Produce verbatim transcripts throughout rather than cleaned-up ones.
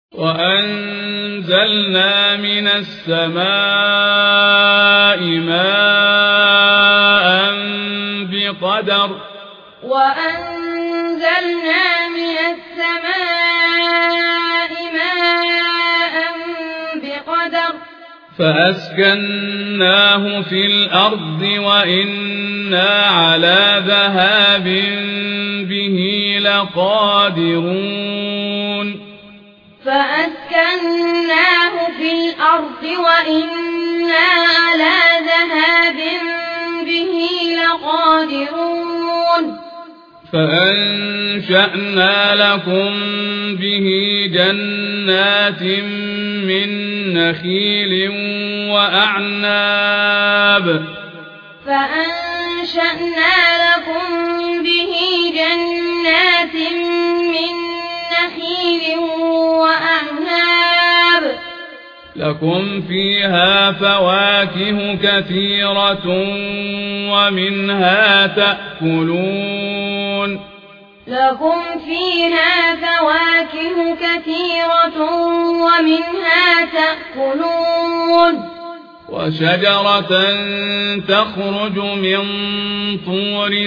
وأنزلنا من السماء ماء بقدر وأنزلنا من السماء ماء بقدر فأسكناه في الأرض وإنا على ذهاب به لقادرون فأسكناه في الأرض وإنا على ذهاب به لقادرون فأنشأنا لكم به جنات من نخيل وأعناب فأنشأنا لكم به جنات من نخيل وأعناب لكم فيها فواكه كثيرة ومنها تأكلون لكم فيها فواكه كثيرة ومنها تأكلون وشجرة تخرج من طور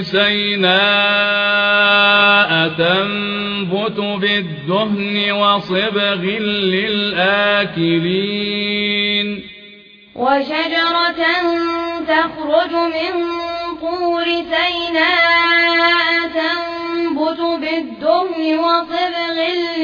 سيناء تنبت بالدهن وصبغ للآكلين وشجرة تخرج من طور سيناء تنبت بالدهن وصبغ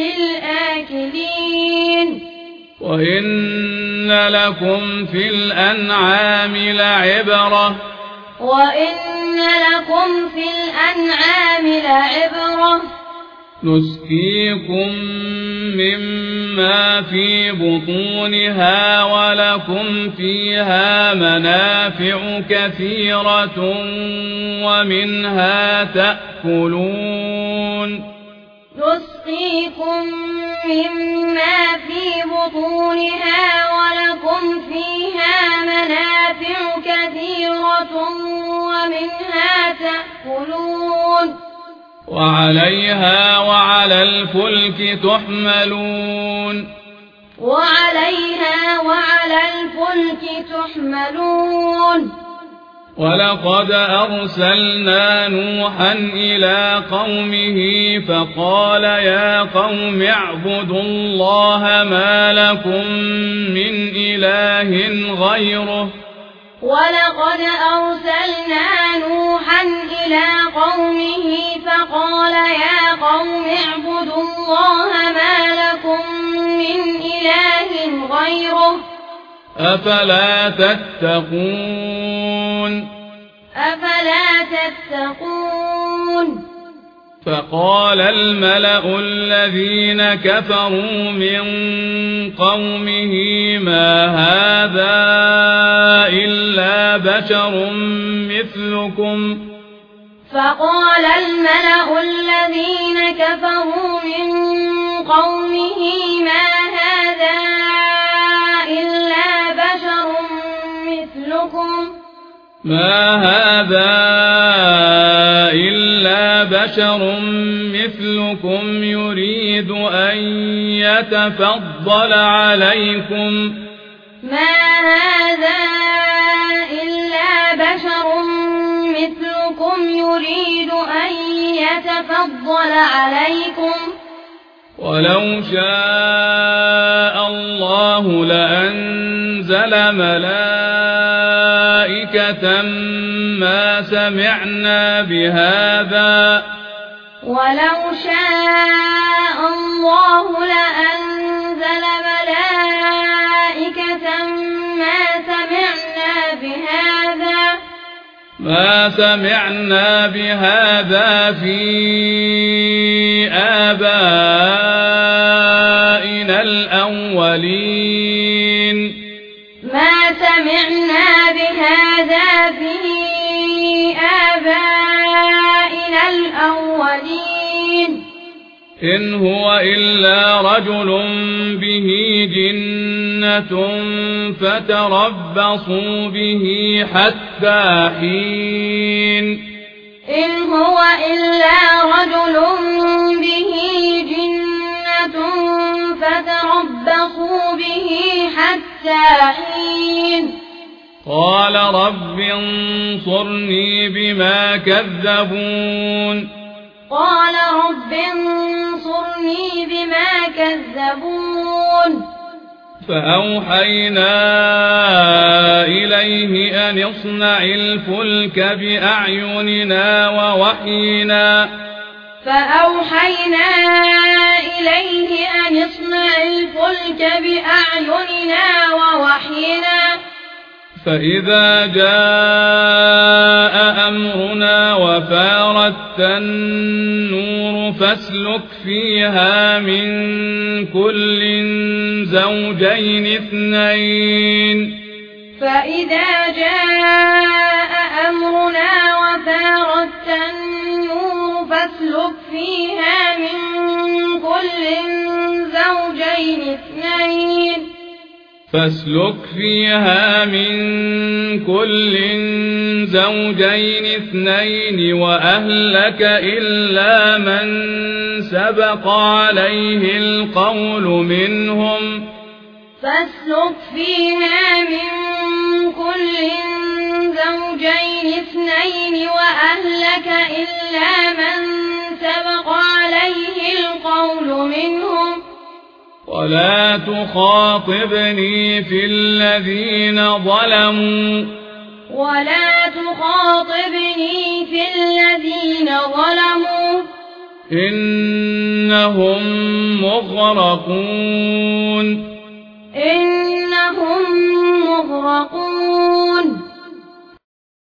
للآكلين وإن لكم في الأنعام لعبرة وإن لكم في الأنعام لعبرة نسقيكم مما في بطونها ولكم فيها منافع كثيرة ومنها تأكلون نسقيكم مما في بطونها ولكم فيها منافع كثيرة ومنها تأكلون وعليها وعلى الفلك تحملون وعليها وعلى الفلك تحملون ولقد أرسلنا نوحا إلى قومه فقال يا قوم اعبدوا الله ما لكم من إله غيره ولقد أرسلنا نوحا إلى قومه فقال يا قوم اعبدوا الله ما لكم من إله غيره أفلا تتقون أفلا تتقون فقال الملأ الذين كفروا من قومه ما هذا إلا بشر مثلكم فقال الملأ الذين كفروا من قومه ما هذا إلا بشر مثلكم ما هذا إلا بشر مثلكم يريد أن يتفضل عليكم ما هذا إلا بشر مثلكم يريد أن يتفضل عليكم ولو شاء الله لأنزل ملائكة ما سمعنا بهذا ولو شاء الله لأنزل ملائكة ما سمعنا بهذا ما سمعنا بهذا في آبائنا الأولين ما سمعنا بهذا في آبائنا الأولين إن هو إلا رجل به جنة فتربصوا به حتى حين إن هو إلا رجل به جنة فتربصوا حتى حين قال رب انصرني بما كذبون قال رب انصرني بما كذبون فأوحينا إليه أن اصنع الفلك بأعيننا ووحينا فأوحينا إليه أن اصنع الفلك بأعيننا ووحينا فإذا جاء أمرنا وفارت النور فاسلك فيها من كل زوجين اثنين فإذا جاء أمرنا وفارت النور فاسلك فيها من كل زوجين اثنين فاسلك فيها من كل زوجين اثنين وأهلك إلا من سبق عليه القول منهم فاسلك فيها من كل زوجين اثنين وأهلك إلا من سبق عليه القول منهم ولا تخاطبني في الذين ظلموا ولا تخاطبني في الذين ظلموا إنهم مغرقون إن